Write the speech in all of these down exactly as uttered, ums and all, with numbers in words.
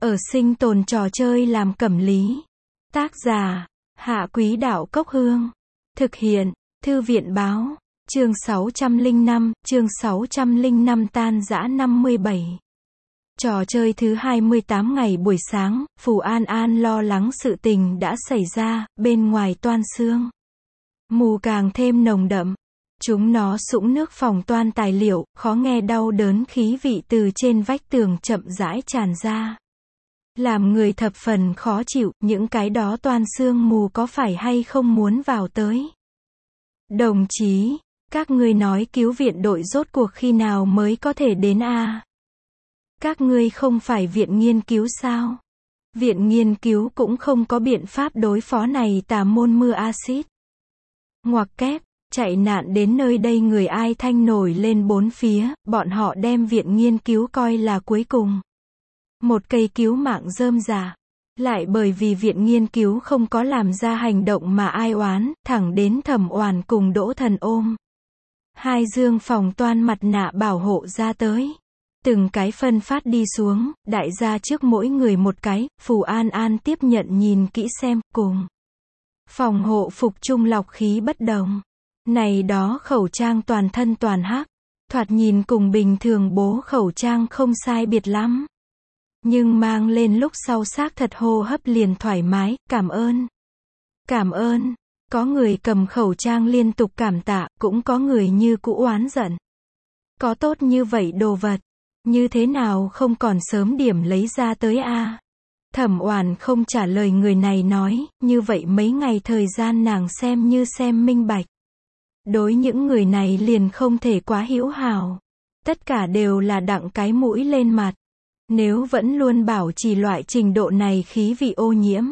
Ở sinh tồn trò chơi làm cẩm lý. Tác giả, Hạ Quý Đạo Cốc Hương. Thực hiện, Thư viện Báo. Chương sáu trăm lẻ năm, chương sáu trăm lẻ năm tan rã năm mươi bảy. Trò chơi thứ hai mươi tám ngày buổi sáng, Phù An An lo lắng sự tình đã xảy ra, bên ngoài toan sương. Mù càng thêm nồng đậm. Chúng nó sũng nước phòng toan tài liệu, khó nghe đau đớn khí vị từ trên vách tường chậm rãi tràn ra. Làm người thập phần khó chịu, những cái đó toan sương mù có phải hay không muốn vào tới. Đồng chí, các ngươi nói cứu viện đội rốt cuộc khi nào mới có thể đến a? À? Các ngươi không phải viện nghiên cứu sao? Viện nghiên cứu cũng không có biện pháp đối phó này tà môn mưa axit. Ngoặc kép, chạy nạn đến nơi đây người ai thanh nổi lên bốn phía, bọn họ đem viện nghiên cứu coi là cuối cùng. Một cây cứu mạng rơm rà. Lại bởi vì viện nghiên cứu không có làm ra hành động mà ai oán, thẳng đến Thẩm Oản cùng Đỗ Thần ôm. Hai dương phòng toan mặt nạ bảo hộ ra tới. Từng cái phân phát đi xuống, đại gia trước mỗi người một cái, Phù An An tiếp nhận nhìn kỹ xem, cùng. Phòng hộ phục trung lọc khí bất đồng. Này đó khẩu trang toàn thân toàn hắc, thoạt nhìn cùng bình thường bố khẩu trang không sai biệt lắm. Nhưng mang lên lúc sau xác thật hô hấp liền thoải mái, cảm ơn. Cảm ơn. Có người cầm khẩu trang liên tục cảm tạ, cũng có người như cũ oán giận. Có tốt như vậy đồ vật, như thế nào không còn sớm điểm lấy ra tới a? À? Thẩm Oản không trả lời người này nói, như vậy mấy ngày thời gian nàng xem như xem minh bạch. Đối những người này liền không thể quá hữu hảo. Tất cả đều là đặng cái mũi lên mặt. Nếu vẫn luôn bảo trì loại trình độ này khí vị ô nhiễm.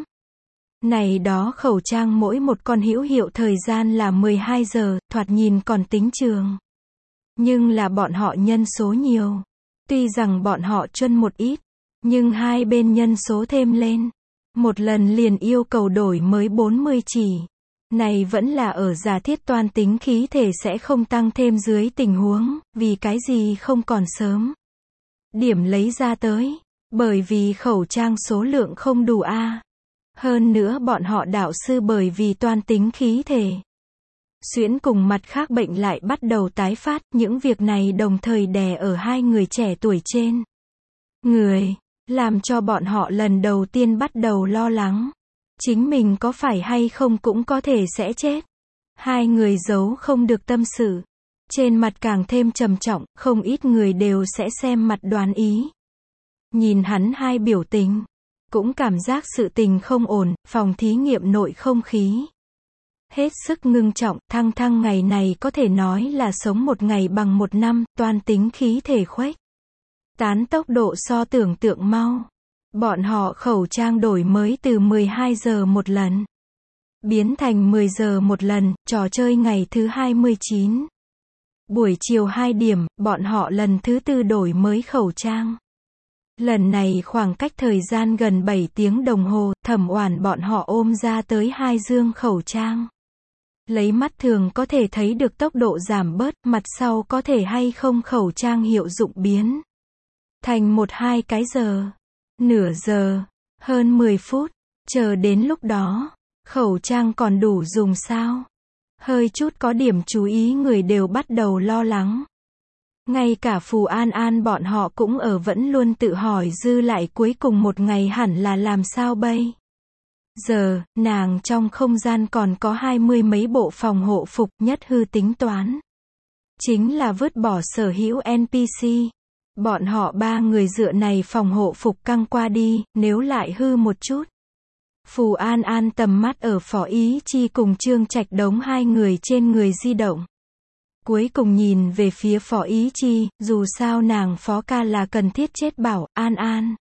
Này đó khẩu trang mỗi một con hữu hiệu thời gian là mười hai giờ, thoạt nhìn còn tính trường. Nhưng là bọn họ nhân số nhiều. Tuy rằng bọn họ chuân một ít, nhưng hai bên nhân số thêm lên. Một lần liền yêu cầu đổi mới bốn mươi chỉ. Này vẫn là ở giả thiết toan tính khí thể sẽ không tăng thêm dưới tình huống, vì cái gì không còn sớm. Điểm lấy ra tới, bởi vì khẩu trang số lượng không đủ a. À. Hơn nữa bọn họ đạo sư bởi vì toan tính khí thể. Xuyễn cùng mặt khác bệnh lại bắt đầu tái phát, những việc này đồng thời đè ở hai người trẻ tuổi trên. Người, làm cho bọn họ lần đầu tiên bắt đầu lo lắng. Chính mình có phải hay không cũng có thể sẽ chết. Hai người giấu không được tâm sự. Trên mặt càng thêm trầm trọng, không ít người đều sẽ xem mặt đoán ý. Nhìn hắn hai biểu tình, cũng cảm giác sự tình không ổn, phòng thí nghiệm nội không khí. Hết sức ngưng trọng, thăng thăng ngày này có thể nói là sống một ngày bằng một năm, toan tính khí thể khuếch. Tán tốc độ so tưởng tượng mau. Bọn họ khẩu trang đổi mới từ mười hai giờ một lần. Biến thành mười giờ một lần, trò chơi ngày thứ hai mươi chín. Buổi chiều hai điểm, bọn họ lần thứ tư đổi mới khẩu trang. Lần này khoảng cách thời gian gần bảy tiếng đồng hồ, Thẩm Oản bọn họ ôm ra tới hai dương khẩu trang. Lấy mắt thường có thể thấy được tốc độ giảm bớt, mặt sau có thể hay không khẩu trang hiệu dụng biến. Thành một hai cái giờ, nửa giờ, hơn mười phút, chờ đến lúc đó, khẩu trang còn đủ dùng sao? Hơi chút có điểm chú ý người đều bắt đầu lo lắng. Ngay cả Phù An An bọn họ cũng ở vẫn luôn tự hỏi dư lại cuối cùng một ngày hẳn là làm sao bây. Giờ, nàng trong không gian còn có hai mươi mấy bộ phòng hộ phục, nhất hư tính toán. Chính là vứt bỏ sở hữu en pê xê. Bọn họ ba người dựa này phòng hộ phục căng qua đi, nếu lại hư một chút. Phù An An tầm mắt ở Phó Ý Chi cùng Trương Trạch Đống hai người trên người di động. Cuối cùng nhìn về phía Phó Ý Chi, dù sao nàng Phó ca là cần thiết chết bảo, An An.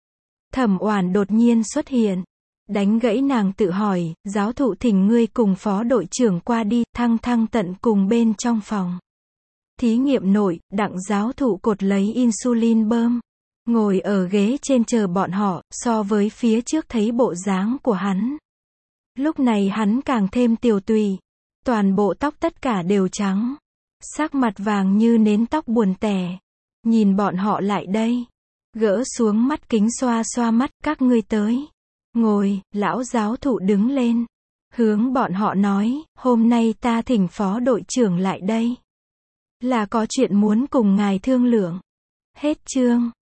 Thẩm Oản đột nhiên xuất hiện. Đánh gãy nàng tự hỏi, giáo thụ thỉnh ngươi cùng phó đội trưởng qua đi, thăng thăng tận cùng bên trong phòng. Thí nghiệm nội, đặng giáo thụ cột lấy insulin bơm. Ngồi ở ghế trên chờ bọn họ, so với phía trước thấy bộ dáng của hắn. Lúc này hắn càng thêm tiều tụy. Toàn bộ tóc tất cả đều trắng. Sắc mặt vàng như nến tóc buồn tẻ. Nhìn bọn họ lại đây. Gỡ xuống mắt kính xoa xoa mắt, các ngươi tới. Ngồi, lão giáo thụ đứng lên. Hướng bọn họ nói, hôm nay ta thỉnh phó đội trưởng lại đây. Là có chuyện muốn cùng ngài thương lượng. Hết chương.